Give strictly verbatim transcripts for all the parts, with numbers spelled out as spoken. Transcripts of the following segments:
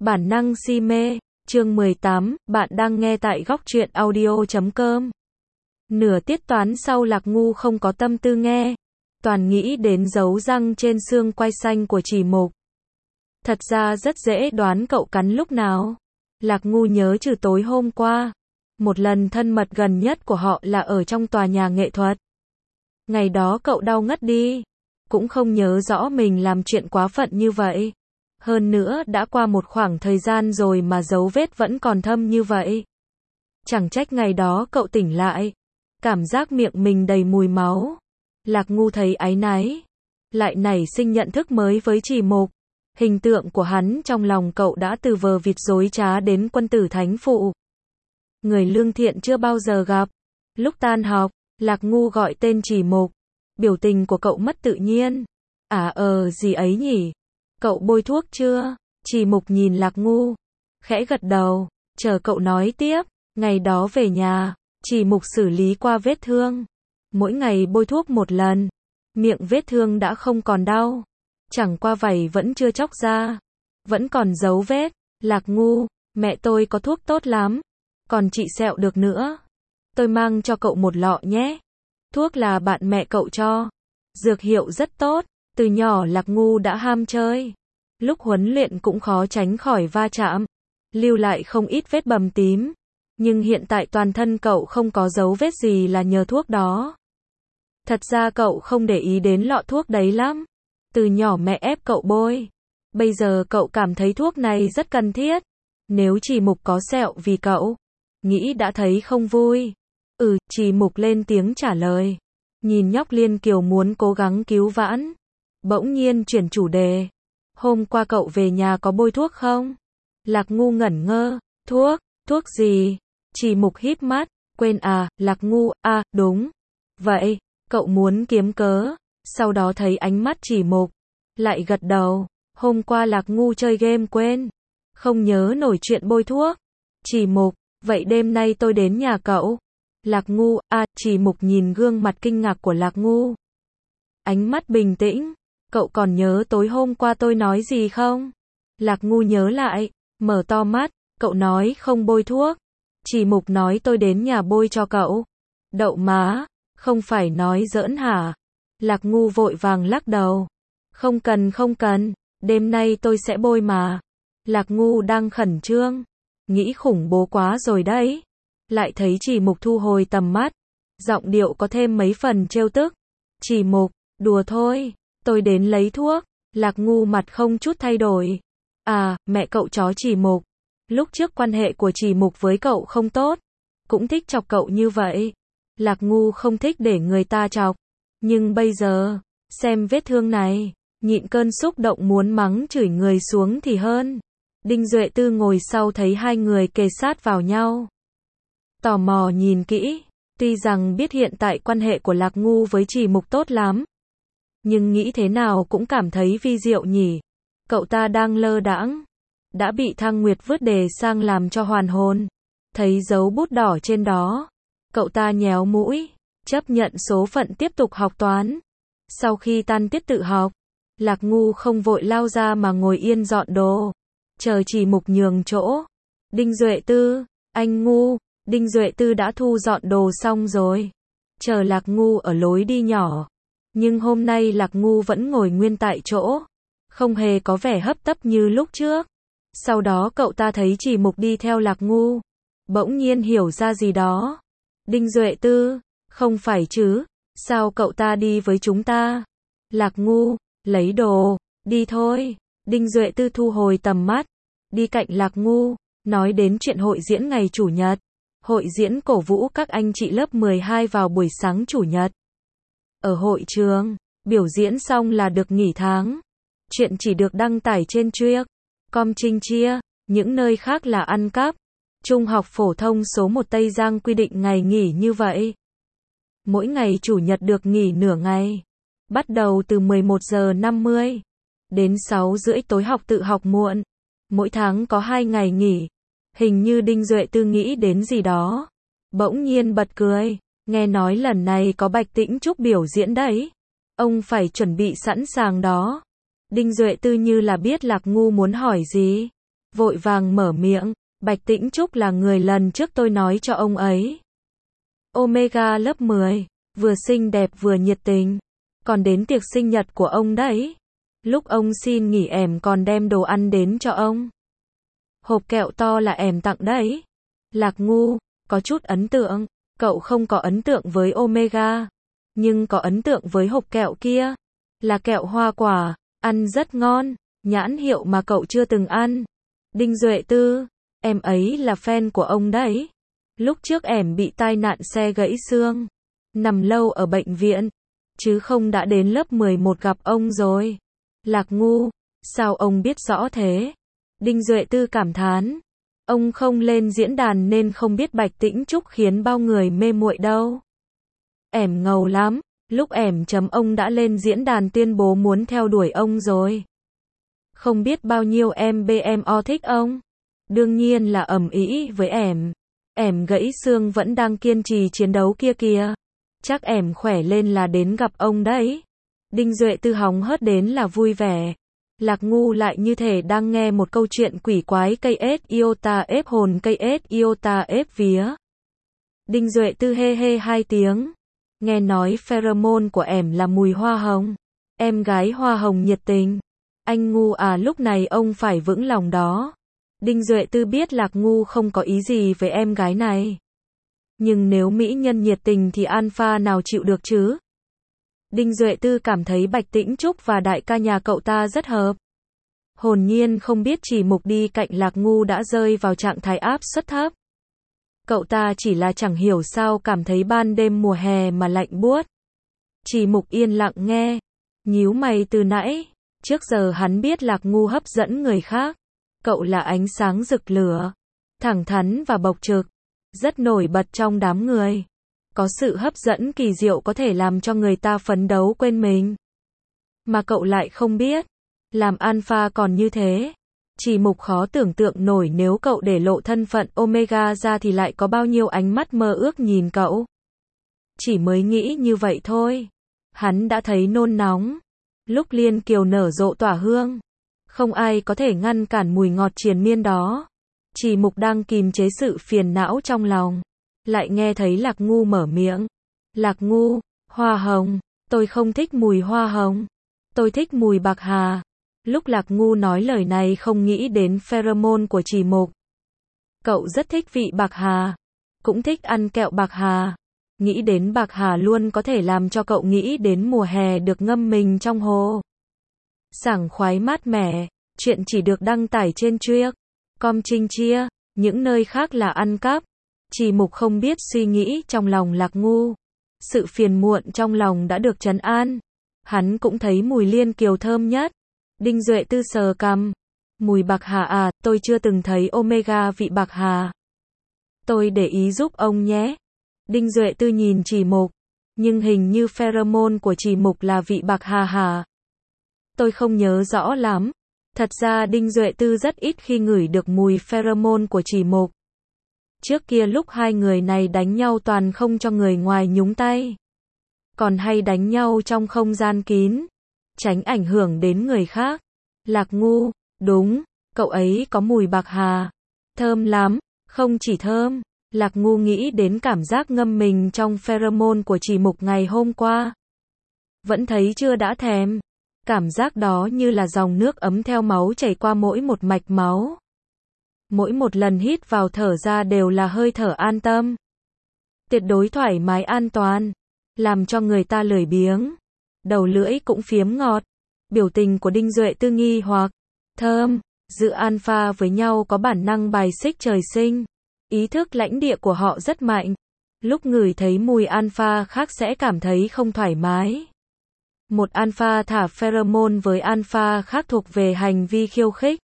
Bản năng si mê, chương mười tám, bạn đang nghe tại góc truyện audio chấm com. Nửa tiết toán sau Lạc Ngu không có tâm tư nghe, toàn nghĩ đến dấu răng trên xương quai xanh của Chỉ Mục. Thật ra rất dễ đoán cậu cắn lúc nào. Lạc Ngu nhớ trừ tối hôm qua, một lần thân mật gần nhất của họ là ở trong tòa nhà nghệ thuật. Ngày đó cậu đau ngất đi, cũng không nhớ rõ mình làm chuyện quá phận như vậy. Hơn nữa đã qua một khoảng thời gian rồi mà dấu vết vẫn còn thâm như vậy. Chẳng trách ngày đó cậu tỉnh lại, cảm giác miệng mình đầy mùi máu. Lạc Ngu thấy áy náy, lại nảy sinh nhận thức mới với Chỉ Mục. Hình tượng của hắn trong lòng cậu đã từ vờ vịt dối trá đến quân tử thánh phụ. Người lương thiện chưa bao giờ gặp. Lúc tan học, Lạc Ngu gọi tên Chỉ Mục. Biểu tình của cậu mất tự nhiên. À ờ gì ấy nhỉ? Cậu bôi thuốc chưa? Chỉ Mục nhìn Lạc Ngu, khẽ gật đầu, chờ cậu nói tiếp. Ngày đó về nhà, Chỉ Mục xử lý qua vết thương. Mỗi ngày bôi thuốc một lần, miệng vết thương đã không còn đau. Chẳng qua vảy vẫn chưa chóc ra, vẫn còn dấu vết. Lạc Ngu, mẹ tôi có thuốc tốt lắm, còn trị sẹo được nữa. Tôi mang cho cậu một lọ nhé. Thuốc là bạn mẹ cậu cho, dược hiệu rất tốt. Từ nhỏ Lạc Ngu đã ham chơi, lúc huấn luyện cũng khó tránh khỏi va chạm, lưu lại không ít vết bầm tím. Nhưng hiện tại toàn thân cậu không có dấu vết gì là nhờ thuốc đó. Thật ra cậu không để ý đến lọ thuốc đấy lắm. Từ nhỏ mẹ ép cậu bôi. Bây giờ cậu cảm thấy thuốc này rất cần thiết. Nếu Chỉ Mục có sẹo vì cậu, nghĩ đã thấy không vui. Ừ, Chỉ Mục lên tiếng trả lời. Nhìn nhóc Liên Kiều muốn cố gắng cứu vãn, bỗng nhiên chuyển chủ đề. Hôm qua cậu về nhà có bôi thuốc không? Lạc Ngu ngẩn ngơ. Thuốc? Thuốc gì? Chỉ Mục híp mắt. Quên à, Lạc Ngu, à, đúng. Vậy, cậu muốn kiếm cớ. Sau đó thấy ánh mắt Chỉ Mục, lại gật đầu. Hôm qua Lạc Ngu chơi game quên, không nhớ nổi chuyện bôi thuốc. Chỉ Mục, vậy đêm nay tôi đến nhà cậu. Lạc Ngu, à, Chỉ Mục nhìn gương mặt kinh ngạc của Lạc Ngu, ánh mắt bình tĩnh. Cậu còn nhớ tối hôm qua tôi nói gì không? Lạc Ngu nhớ lại, mở to mắt. Cậu nói không bôi thuốc. Chỉ Mục nói tôi đến nhà bôi cho cậu. Đậu má, không phải nói giỡn hả? Lạc Ngu vội vàng lắc đầu. Không cần không cần, đêm nay tôi sẽ bôi mà. Lạc Ngu đang khẩn trương, nghĩ khủng bố quá rồi đấy. Lại thấy Chỉ Mục thu hồi tầm mắt, giọng điệu có thêm mấy phần trêu tức. Chỉ Mục, đùa thôi, tôi đến lấy thuốc. Lạc Ngu mặt không chút thay đổi. À, mẹ cậu chó Chỉ Mục. Lúc trước quan hệ của Chỉ Mục với cậu không tốt, cũng thích chọc cậu như vậy. Lạc Ngu không thích để người ta chọc. Nhưng bây giờ, xem vết thương này, nhịn cơn xúc động muốn mắng chửi người xuống thì hơn. Đinh Duệ Tư ngồi sau thấy hai người kề sát vào nhau, tò mò nhìn kỹ. Tuy rằng biết hiện tại quan hệ của Lạc Ngu với Chỉ Mục tốt lắm, nhưng nghĩ thế nào cũng cảm thấy vi diệu nhỉ. Cậu ta đang lơ đãng, đã bị Thăng Nguyệt vứt đề sang làm cho hoàn hồn. Thấy dấu bút đỏ trên đó, cậu ta nhéo mũi, chấp nhận số phận tiếp tục học toán. Sau khi tan tiết tự học, Lạc Ngu không vội lao ra mà ngồi yên dọn đồ, chờ Chỉ Mục nhường chỗ. Đinh Duệ Tư, anh Ngu. Đinh Duệ Tư đã thu dọn đồ xong rồi, chờ Lạc Ngu ở lối đi nhỏ. Nhưng hôm nay Lạc Ngu vẫn ngồi nguyên tại chỗ, không hề có vẻ hấp tấp như lúc trước. Sau đó cậu ta thấy Chỉ Mục đi theo Lạc Ngu, bỗng nhiên hiểu ra gì đó. Đinh Duệ Tư, không phải chứ, sao cậu ta đi với chúng ta? Lạc Ngu, lấy đồ, đi thôi. Đinh Duệ Tư thu hồi tầm mắt, đi cạnh Lạc Ngu, nói đến chuyện hội diễn ngày Chủ nhật. Hội diễn cổ vũ các anh chị lớp mười hai vào buổi sáng Chủ nhật. Ở hội trường, biểu diễn xong là được nghỉ tháng. Chuyện chỉ được đăng tải trên Truyec com Trinh Chia, những nơi khác là ăn cắp. Trung học phổ thông số một Tây Giang quy định ngày nghỉ như vậy. Mỗi ngày Chủ nhật được nghỉ nửa ngày. Bắt đầu từ mười một giờ năm mươi đến sáu rưỡi tối học tự học muộn. Mỗi tháng có hai ngày nghỉ. Hình như Đinh Duệ Tư nghĩ đến gì đó, bỗng nhiên bật cười. Nghe nói lần này có Bạch Tĩnh Trúc biểu diễn đấy. Ông phải chuẩn bị sẵn sàng đó. Đinh Duệ Tư như là biết Lạc Ngu muốn hỏi gì. vội vàng mở miệng, Bạch Tĩnh Trúc là người lần trước tôi nói cho ông ấy. Omega lớp mười, vừa xinh đẹp vừa nhiệt tình, còn đến tiệc sinh nhật của ông đấy. Lúc ông xin nghỉ ẻm còn đem đồ ăn đến cho ông. Hộp kẹo to là ẻm tặng đấy. Lạc Ngu, có chút ấn tượng, cậu không có ấn tượng với Omega, nhưng có ấn tượng với hộp kẹo kia. Là kẹo hoa quả, ăn rất ngon, nhãn hiệu mà cậu chưa từng ăn. Đinh Duệ Tư, em ấy là fan của ông đấy. Lúc trước em bị tai nạn xe gãy xương, nằm lâu ở bệnh viện, chứ không đã đến lớp mười một gặp ông rồi. Lạc Ngu, sao ông biết rõ thế? Đinh Duệ Tư cảm thán, ông không lên diễn đàn nên không biết Bạch Tĩnh Trúc khiến bao người mê muội đâu. Em ngầu lắm, lúc em chấm ông đã lên diễn đàn tuyên bố muốn theo đuổi ông rồi. Không biết bao nhiêu em bê em o thích ông. Đương nhiên là ầm ĩ với em. Em gãy xương vẫn đang kiên trì chiến đấu kia kìa. Chắc em khỏe lên là đến gặp ông đấy. Đinh Duệ Tư hóng hớt đến là vui vẻ. Lạc Ngu lại như thể đang nghe một câu chuyện quỷ quái cây ết iota ép hồn cây ết iota ép vía. Đinh Duệ Tư hê hê hai tiếng. Nghe nói pheromone của em là mùi hoa hồng. Em gái hoa hồng nhiệt tình. Anh Ngu à, lúc này ông phải vững lòng đó. Đinh Duệ Tư biết Lạc Ngu không có ý gì với em gái này. Nhưng nếu mỹ nhân nhiệt tình thì alpha nào chịu được chứ? Đinh Duệ Tư cảm thấy Bạch Tĩnh Trúc và đại ca nhà cậu ta rất hợp. Hồn nhiên không biết Chỉ Mục đi cạnh Lạc Ngu đã rơi vào trạng thái áp suất thấp. Cậu ta chỉ là chẳng hiểu sao cảm thấy ban đêm mùa hè mà lạnh buốt. Chỉ Mục yên lặng nghe, nhíu mày từ nãy. Trước giờ hắn biết Lạc Ngu hấp dẫn người khác. Cậu là ánh sáng rực lửa, thẳng thắn và bộc trực, rất nổi bật trong đám người. Có sự hấp dẫn kỳ diệu có thể làm cho người ta phấn đấu quên mình. Mà cậu lại không biết, làm alpha còn như thế. Chỉ Mục khó tưởng tượng nổi nếu cậu để lộ thân phận Omega ra thì lại có bao nhiêu ánh mắt mơ ước nhìn cậu. Chỉ mới nghĩ như vậy thôi, hắn đã thấy nôn nóng. Lúc Liên Kiều nở rộ tỏa hương, không ai có thể ngăn cản mùi ngọt triền miên đó. Chỉ Mục đang kìm chế sự phiền não trong lòng, lại nghe thấy Lạc Ngu mở miệng. Lạc Ngu, hoa hồng, tôi không thích mùi hoa hồng, tôi thích mùi bạc hà. Lúc Lạc Ngu nói lời này không nghĩ đến pheromone của Chỉ Mục. Cậu rất thích vị bạc hà, cũng thích ăn kẹo bạc hà. Nghĩ đến bạc hà luôn có thể làm cho cậu nghĩ đến mùa hè được ngâm mình trong hồ. Sảng khoái mát mẻ, chuyện chỉ được đăng tải trên Chuyên com Trinh Chia, những nơi khác là ăn cắp. Chỉ Mục không biết suy nghĩ trong lòng Lạc Ngu. Sự phiền muộn trong lòng đã được trấn an. Hắn cũng thấy mùi Liên Kiều thơm nhất. Đinh Duệ Tư sờ cằm. Mùi bạc hà à, tôi chưa từng thấy Omega vị bạc hà. Tôi để ý giúp ông nhé. Đinh Duệ Tư nhìn Chỉ Mục. Nhưng hình như pheromone của Chỉ Mục là vị bạc hà hả? Tôi không nhớ rõ lắm. Thật ra Đinh Duệ Tư rất ít khi ngửi được mùi pheromone của Chỉ Mục. Trước kia lúc hai người này đánh nhau toàn không cho người ngoài nhúng tay. Còn hay đánh nhau trong không gian kín, tránh ảnh hưởng đến người khác. Lạc Ngu, đúng, cậu ấy có mùi bạc hà. Thơm lắm, không chỉ thơm. Lạc Ngu nghĩ đến cảm giác ngâm mình trong pheromone của Chỉ Mục ngày hôm qua. Vẫn thấy chưa đã thèm. Cảm giác đó như là dòng nước ấm theo máu chảy qua mỗi một mạch máu. Mỗi một lần hít vào thở ra đều là hơi thở an tâm. Tuyệt đối thoải mái an toàn. Làm cho người ta lười biếng. Đầu lưỡi cũng phiếm ngọt. Biểu tình của Đinh Duệ Tư nghi hoặc. Thơm. Giữa alpha với nhau có bản năng bài xích trời sinh. Ý thức lãnh địa của họ rất mạnh. Lúc ngửi thấy mùi alpha khác sẽ cảm thấy không thoải mái. Một alpha thả pheromone với alpha khác thuộc về hành vi khiêu khích.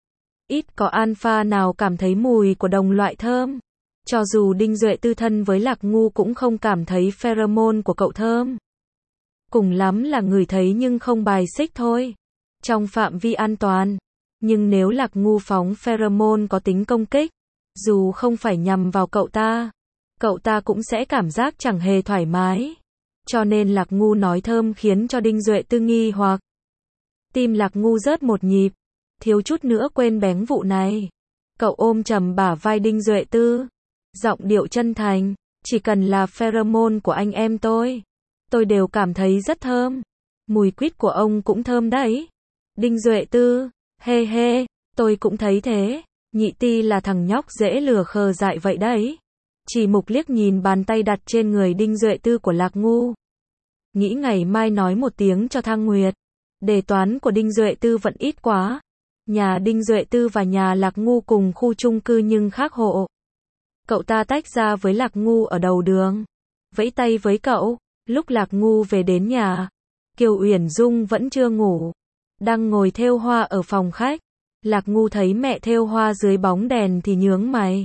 Ít có alpha nào cảm thấy mùi của đồng loại thơm. Cho dù Đinh Duệ Tư thân với Lạc Ngu cũng không cảm thấy pheromone của cậu thơm. Cùng lắm là ngửi thấy nhưng không bài xích thôi. Trong phạm vi an toàn. Nhưng nếu Lạc Ngu phóng pheromone có tính công kích, dù không phải nhằm vào cậu ta, cậu ta cũng sẽ cảm giác chẳng hề thoải mái. Cho nên Lạc Ngu nói thơm khiến cho Đinh Duệ Tư nghi hoặc. Tim Lạc Ngu rớt một nhịp. thiếu chút nữa quên bén vụ này. Cậu ôm chầm bả vai Đinh Duệ Tư, giọng điệu chân thành, chỉ cần là pheromone của anh em tôi, tôi đều cảm thấy rất thơm. Mùi quýt của ông cũng thơm đấy. Đinh Duệ Tư, hê hê, tôi cũng thấy thế. Nhị Ti là thằng nhóc dễ lừa khờ dại vậy đấy. Chỉ Mục liếc nhìn bàn tay đặt trên người Đinh Duệ Tư của Lạc Ngu. Nghĩ ngày mai nói một tiếng cho Thang Nguyệt. Đề toán của Đinh Duệ Tư vẫn ít quá. Nhà Đinh Duệ Tư và nhà Lạc Ngu cùng khu chung cư nhưng khác hộ. Cậu ta tách ra với Lạc Ngu ở đầu đường. Vẫy tay với cậu. Lúc Lạc Ngu về đến nhà, Kiều Uyển Dung vẫn chưa ngủ. Đang ngồi thêu hoa ở phòng khách. Lạc Ngu thấy mẹ thêu hoa dưới bóng đèn thì nhướng mày.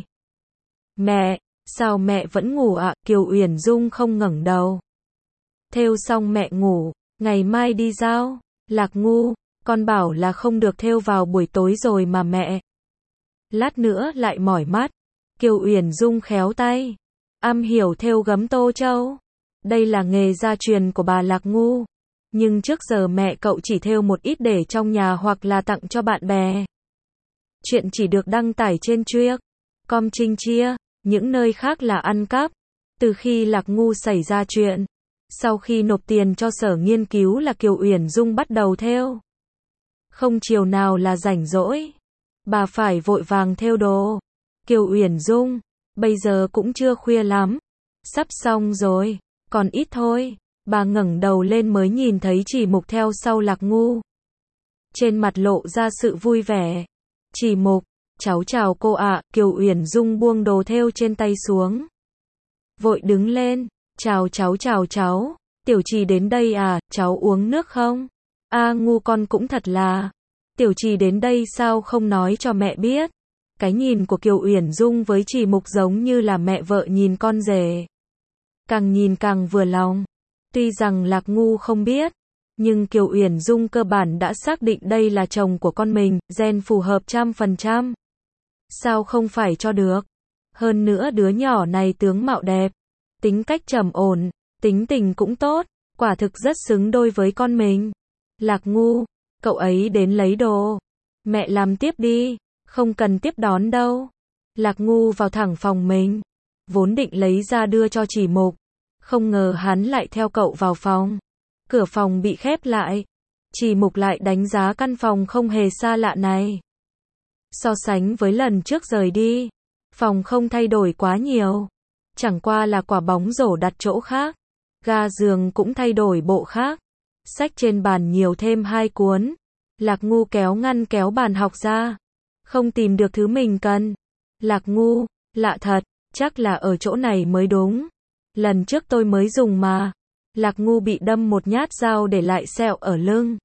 Mẹ, sao mẹ vẫn ngủ ạ? À? Kiều Uyển Dung không ngẩng đầu. Thêu xong mẹ ngủ, ngày mai đi giao. Lạc Ngu, con bảo là không được thêu vào buổi tối rồi mà mẹ. Lát nữa lại mỏi mắt. Kiều Uyển Dung khéo tay, am hiểu thêu gấm tô châu. Đây là nghề gia truyền của bà Lạc Ngu. Nhưng trước giờ mẹ cậu chỉ thêu một ít để trong nhà hoặc là tặng cho bạn bè. Chuyện chỉ được đăng tải trên Truyện com Trinh Chia, những nơi khác là ăn cắp. Từ khi Lạc Ngu xảy ra chuyện, sau khi nộp tiền cho sở nghiên cứu là Kiều Uyển Dung bắt đầu thêu. Không chiều nào là rảnh rỗi, bà phải vội vàng thêu đồ. Kiều Uyển Dung, bây giờ cũng chưa khuya lắm, sắp xong rồi, còn ít thôi. Bà ngẩng đầu lên mới nhìn thấy Chỉ Mục theo sau Lạc Ngu. Trên mặt lộ ra sự vui vẻ. Chỉ Mục, cháu chào cô ạ. Kiều Uyển Dung buông đồ thêu trên tay xuống. Vội đứng lên, chào cháu chào cháu. Tiểu Trì đến đây à, cháu uống nước không? A Ngu con cũng thật là. Tiểu Trì đến đây sao không nói cho mẹ biết? Cái nhìn của Kiều Uyển Dung với Chỉ Mục giống như là mẹ vợ nhìn con rể. Càng nhìn càng vừa lòng. Tuy rằng Lạc Ngu không biết, nhưng Kiều Uyển Dung cơ bản đã xác định đây là chồng của con mình, gen phù hợp trăm phần trăm. Sao không phải cho được? Hơn nữa đứa nhỏ này tướng mạo đẹp, tính cách trầm ổn, tính tình cũng tốt, quả thực rất xứng đôi với con mình. Lạc Ngu, cậu ấy đến lấy đồ. Mẹ làm tiếp đi, không cần tiếp đón đâu. Lạc Ngu vào thẳng phòng mình, vốn định lấy ra đưa cho Chỉ Mục. Không ngờ hắn lại theo cậu vào phòng. Cửa phòng bị khép lại. Chỉ Mục lại đánh giá căn phòng không hề xa lạ này. So sánh với lần trước rời đi, phòng không thay đổi quá nhiều. Chẳng qua là quả bóng rổ đặt chỗ khác. Ga giường cũng thay đổi bộ khác. Sách trên bàn nhiều thêm hai cuốn. Lạc Ngu kéo ngăn kéo bàn học ra. Không tìm được thứ mình cần. Lạc Ngu, lạ thật, chắc là ở chỗ này mới đúng. Lần trước tôi mới dùng mà. Lạc Ngu bị đâm một nhát dao để lại sẹo ở lưng.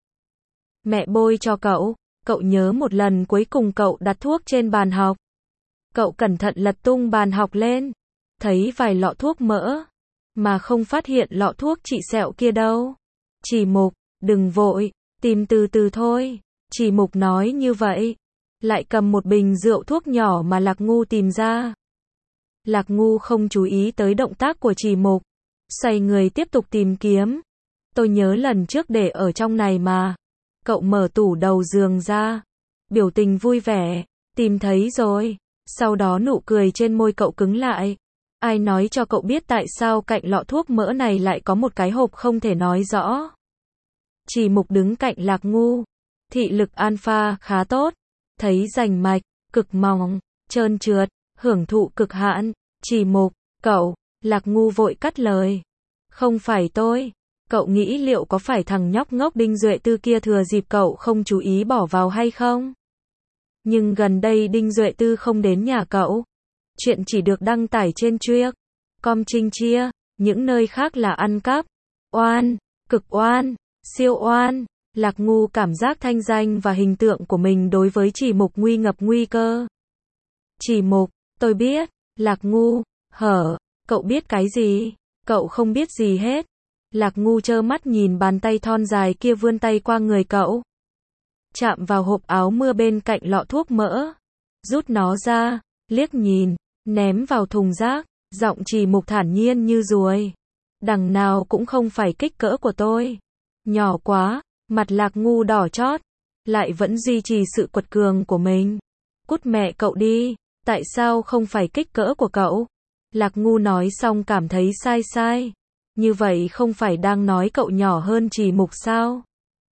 Mẹ bôi cho cậu. Cậu nhớ một lần cuối cùng cậu đặt thuốc trên bàn học. Cậu cẩn thận lật tung bàn học lên. Thấy vài lọ thuốc mỡ. Mà không phát hiện lọ thuốc trị sẹo kia đâu. Chỉ Mục, đừng vội. Tìm từ từ thôi. Chỉ Mục nói như vậy. Lại cầm một bình rượu thuốc nhỏ mà Lạc Ngu tìm ra. Lạc Ngu không chú ý tới động tác của Chỉ Mục. Xoay người tiếp tục tìm kiếm. Tôi nhớ lần trước để ở trong này mà. Cậu mở tủ đầu giường ra. Biểu tình vui vẻ. Tìm thấy rồi. Sau đó nụ cười trên môi cậu cứng lại. Ai nói cho cậu biết tại sao cạnh lọ thuốc mỡ này lại có một cái hộp không thể nói rõ. Chỉ Mục đứng cạnh Lạc Ngu. Thị lực alpha khá tốt. Thấy rành mạch, cực mỏng, trơn trượt, hưởng thụ cực hạn. Chỉ Mục, cậu. Lạc Ngu vội cắt lời. Không phải tôi. Cậu nghĩ liệu có phải thằng nhóc ngốc Đinh Duệ Tư kia thừa dịp cậu không chú ý bỏ vào hay không? Nhưng gần đây Đinh Duệ Tư không đến nhà cậu. Chuyện chỉ được đăng tải trên Truyện com Trinh Chia, những nơi khác là ăn cắp. Oan, cực oan, siêu oan. Lạc Ngu cảm giác thanh danh và hình tượng của mình đối với Chỉ Mục nguy ngập nguy cơ. Chỉ Mục, tôi biết. Lạc Ngu, hở, cậu biết cái gì? Cậu không biết gì hết. Lạc Ngu trơ mắt nhìn bàn tay thon dài kia vươn tay qua người cậu. Chạm vào hộp áo mưa bên cạnh lọ thuốc mỡ. Rút nó ra, liếc nhìn, ném vào thùng rác, giọng Chỉ Mục thản nhiên như ruồi. Đằng nào cũng không phải kích cỡ của tôi. Nhỏ quá, mặt Lạc Ngu đỏ chót. lại vẫn duy trì sự quật cường của mình. Cút mẹ cậu đi, tại sao không phải kích cỡ của cậu? Lạc Ngu nói xong cảm thấy sai sai. Như vậy không phải đang nói cậu nhỏ hơn Trì Mục sao?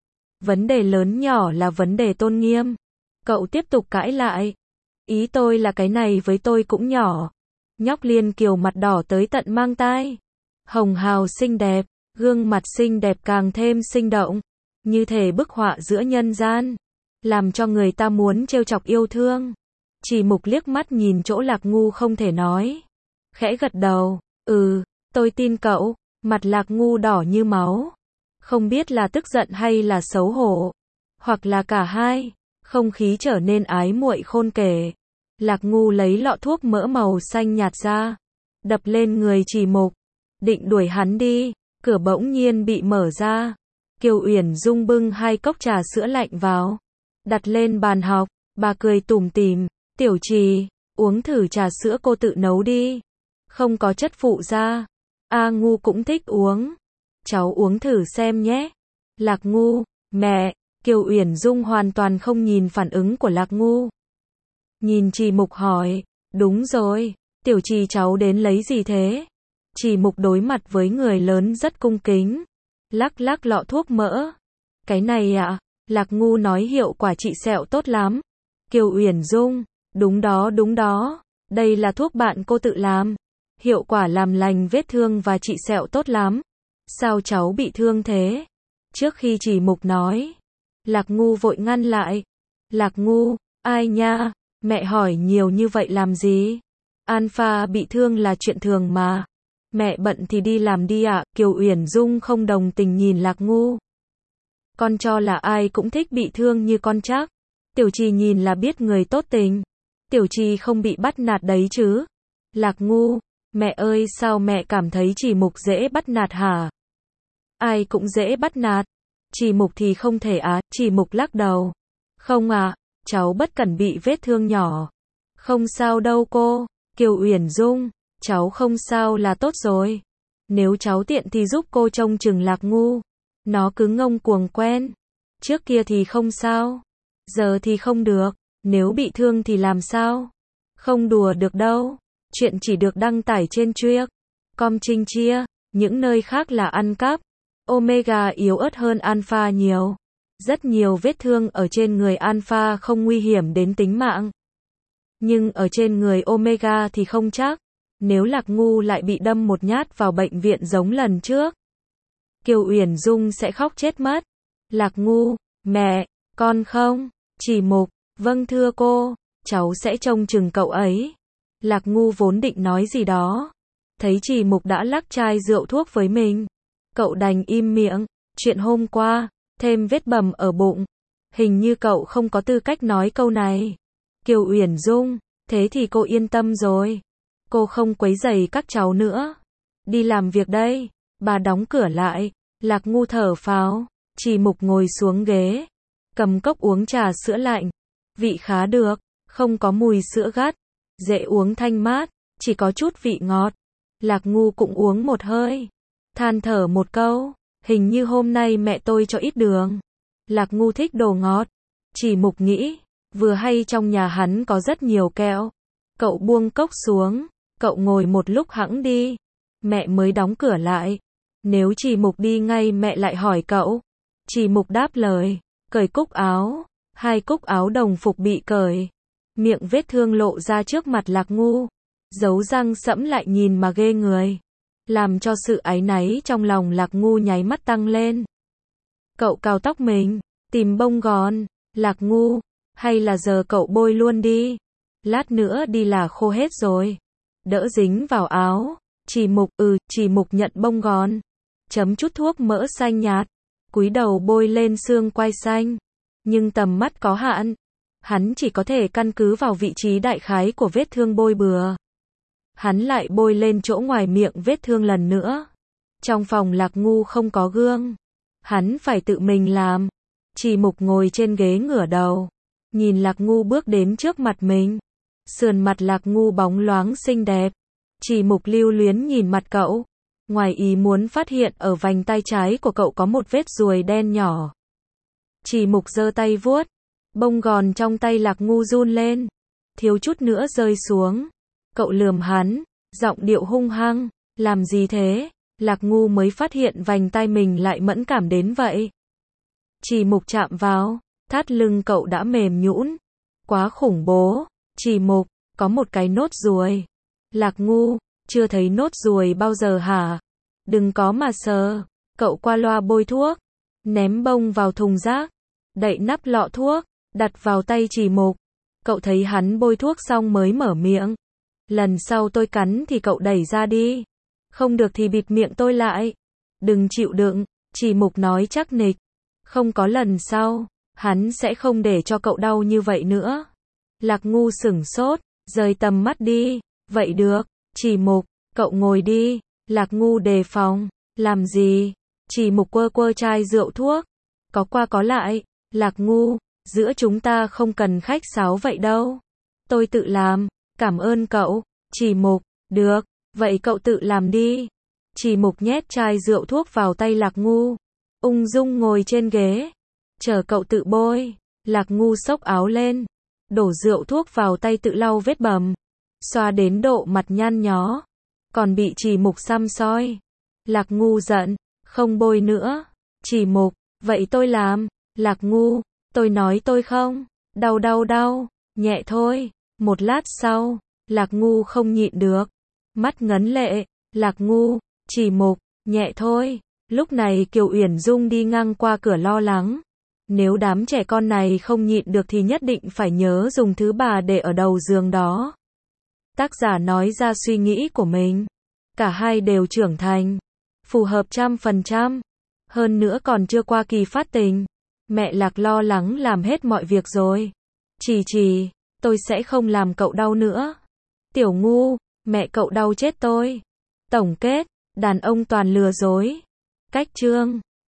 Vấn đề lớn nhỏ là vấn đề tôn nghiêm. Cậu tiếp tục cãi lại. Ý tôi là cái này với tôi cũng nhỏ. Nhóc Liên Kiều mặt đỏ tới tận mang tai. Hồng hào xinh đẹp, gương mặt xinh đẹp càng thêm sinh động. Như thể bức họa giữa nhân gian. Làm cho người ta muốn trêu chọc yêu thương. Trì Mục liếc mắt nhìn chỗ Lạc Ngu không thể nói. Khẽ gật đầu. Ừ, tôi tin cậu. Mặt Lạc Ngu đỏ như máu. Không biết là tức giận hay là xấu hổ. Hoặc là cả hai. Không khí trở nên ái muội khôn kể. Lạc Ngu lấy lọ thuốc mỡ màu xanh nhạt ra. Đập lên người Trì Mục. Định đuổi hắn đi. Cửa bỗng nhiên bị mở ra. Kiều Uyển Dung bưng hai cốc trà sữa lạnh vào. Đặt lên bàn học. Bà cười tủm tỉm. Tiểu Trì, uống thử trà sữa cô tự nấu đi. Không có chất phụ gia. A Ngu cũng thích uống. Cháu uống thử xem nhé. Lạc Ngu, mẹ. Kiều Uyển Dung hoàn toàn không nhìn phản ứng của Lạc Ngu. Nhìn Trì Mục hỏi. Đúng rồi, Tiểu Trì cháu đến lấy gì thế? Trì Mục đối mặt với người lớn rất cung kính. Lắc lắc lọ thuốc mỡ. Cái này ạ, à? Lạc Ngu nói hiệu quả trị sẹo tốt lắm. Kiều Uyển Dung, đúng đó đúng đó. Đây là thuốc bạn cô tự làm. Hiệu quả làm lành vết thương và trị sẹo tốt lắm. Sao cháu bị thương thế? Trước khi Trì Mục nói, Lạc Ngu vội ngăn lại. Lạc Ngu, ai nha? Mẹ hỏi nhiều như vậy làm gì? Alpha bị thương là chuyện thường mà. Mẹ bận thì đi làm đi ạ. À. Kiều Uyển Dung không đồng tình nhìn Lạc Ngu. Con cho là ai cũng thích bị thương như con chắc. Tiểu Trì nhìn là biết người tốt tình. Tiểu Trì không bị bắt nạt đấy chứ. Lạc Ngu, mẹ ơi sao mẹ cảm thấy Trì Mục dễ bắt nạt hả? Ai cũng dễ bắt nạt. Trì Mục thì không thể á. Trì Mục lắc đầu. Không à, cháu bất cẩn bị vết thương nhỏ. Không sao đâu cô. Kiều Uyển Dung, cháu không sao là tốt rồi. Nếu cháu tiện thì giúp cô trông chừng Lạc Ngu. Nó cứ ngông cuồng quen. Trước kia thì không sao. Giờ thì không được. Nếu bị thương thì làm sao? Không đùa được đâu. Chuyện chỉ được đăng tải trên Chuyếc. Com Trinh Chia. Những nơi khác là ăn cắp. Omega yếu ớt hơn Alpha nhiều. Rất nhiều vết thương ở trên người Alpha không nguy hiểm đến tính mạng. Nhưng ở trên người Omega thì không chắc. Nếu Lạc Ngu lại bị đâm một nhát vào bệnh viện giống lần trước, Kiều Uyển Dung sẽ khóc chết mất. Lạc Ngu, mẹ, con không? Trì Mục, vâng thưa cô, cháu sẽ trông chừng cậu ấy. Lạc Ngu vốn định nói gì đó. Thấy Trì Mục đã lắc chai rượu thuốc với mình. Cậu đành im miệng. Chuyện hôm qua, thêm vết bầm ở bụng. Hình như cậu không có tư cách nói câu này. Kiều Uyển Dung, thế thì cô yên tâm rồi. Cô không quấy rầy các cháu nữa. Đi làm việc đây. Bà đóng cửa lại. Lạc Ngu thở phào. Trì Mục ngồi xuống ghế. Cầm cốc uống trà sữa lạnh. Vị khá được. Không có mùi sữa gắt. Dễ uống thanh mát. Chỉ có chút vị ngọt. Lạc Ngu cũng uống một hơi. Than thở một câu. Hình như hôm nay mẹ tôi cho ít đường. Lạc Ngu thích đồ ngọt. Trì Mục nghĩ. Vừa hay trong nhà hắn có rất nhiều kẹo. Cậu buông cốc xuống. Cậu ngồi một lúc hẵng đi. Mẹ mới đóng cửa lại. Nếu Trì Mục đi ngay mẹ lại hỏi cậu. Trì Mục đáp lời. Cởi cúc áo. Hai cúc áo đồng phục bị cởi. Miệng vết thương lộ ra trước mặt Lạc Ngu. Dấu răng sẫm lại nhìn mà ghê người. Làm cho sự áy náy trong lòng Lạc Ngu nháy mắt tăng lên. Cậu cào tóc mình. Tìm bông gòn. Lạc Ngu. Hay là giờ cậu bôi luôn đi. Lát nữa đi là khô hết rồi. Đỡ dính vào áo. Trì Mục, ừ, Trì Mục nhận bông gòn. Chấm chút thuốc mỡ xanh nhạt. Cúi đầu bôi lên xương quai xanh. Nhưng tầm mắt có hạn. Hắn chỉ có thể căn cứ vào vị trí đại khái của vết thương bôi bừa. Hắn lại bôi lên chỗ ngoài miệng vết thương lần nữa. Trong phòng Lạc Ngu không có gương. Hắn phải tự mình làm. Trì Mục ngồi trên ghế ngửa đầu. Nhìn Lạc Ngu bước đến trước mặt mình. Sườn mặt Lạc Ngu bóng loáng xinh đẹp. Trì Mục lưu luyến nhìn mặt cậu. Ngoài ý muốn phát hiện ở vành tay trái của cậu có một vết ruồi đen nhỏ. Chỉ Mục giơ tay vuốt. Bông gòn trong tay Lạc Ngu run lên. Thiếu chút nữa rơi xuống. Cậu lườm hắn. Giọng điệu hung hăng. Làm gì thế? Lạc Ngu mới phát hiện vành tai mình lại mẫn cảm đến vậy. Chỉ Mục chạm vào. Thắt lưng cậu đã mềm nhũn. Quá khủng bố. Chỉ Mục, có một cái nốt ruồi. Lạc Ngu, chưa thấy nốt ruồi bao giờ hả? Đừng có mà sờ. Cậu qua loa bôi thuốc. Ném bông vào thùng rác. Đậy nắp lọ thuốc. Đặt vào tay Chỉ Mục. Cậu thấy hắn bôi thuốc xong mới mở miệng. Lần sau tôi cắn thì cậu đẩy ra đi. Không được thì bịt miệng tôi lại. Đừng chịu đựng. Chỉ Mục nói chắc nịch. Không có lần sau. Hắn sẽ không để cho cậu đau như vậy nữa. Lạc Ngu sửng sốt. Rời tầm mắt đi. Vậy được. Chỉ Mục, cậu ngồi đi. Lạc Ngu đề phòng. Làm gì? Chỉ Mục quơ quơ chai rượu thuốc. Có qua có lại. Lạc Ngu, giữa chúng ta không cần khách sáo vậy đâu. Tôi tự làm. Cảm ơn cậu. Chỉ Mục, được. Vậy cậu tự làm đi. Chỉ Mục nhét chai rượu thuốc vào tay Lạc Ngu. Ung dung ngồi trên ghế. Chờ cậu tự bôi. Lạc Ngu xốc áo lên. Đổ rượu thuốc vào tay tự lau vết bầm. Xoa đến độ mặt nhăn nhó. Còn bị Chỉ Mục xăm soi. Lạc Ngu giận. Không bôi nữa. Chỉ Mục, vậy tôi làm. Lạc Ngu, tôi nói tôi không. Đau đau đau. Nhẹ thôi. Một lát sau. Lạc Ngu không nhịn được. Mắt ngấn lệ. Lạc Ngu, Chỉ Mục, nhẹ thôi. Lúc này Kiều Uyển Dung đi ngang qua cửa lo lắng. Nếu đám trẻ con này không nhịn được thì nhất định phải nhớ dùng thứ bà để ở đầu giường đó. Tác giả nói ra suy nghĩ của mình. Cả hai đều trưởng thành. Phù hợp trăm phần trăm. Hơn nữa còn chưa qua kỳ phát tình. Mẹ Lạc lo lắng làm hết mọi việc rồi. Chỉ Chỉ, tôi sẽ không làm cậu đau nữa. Tiểu Ngu, mẹ cậu đau chết tôi. Tổng kết, đàn ông toàn lừa dối. Cách chương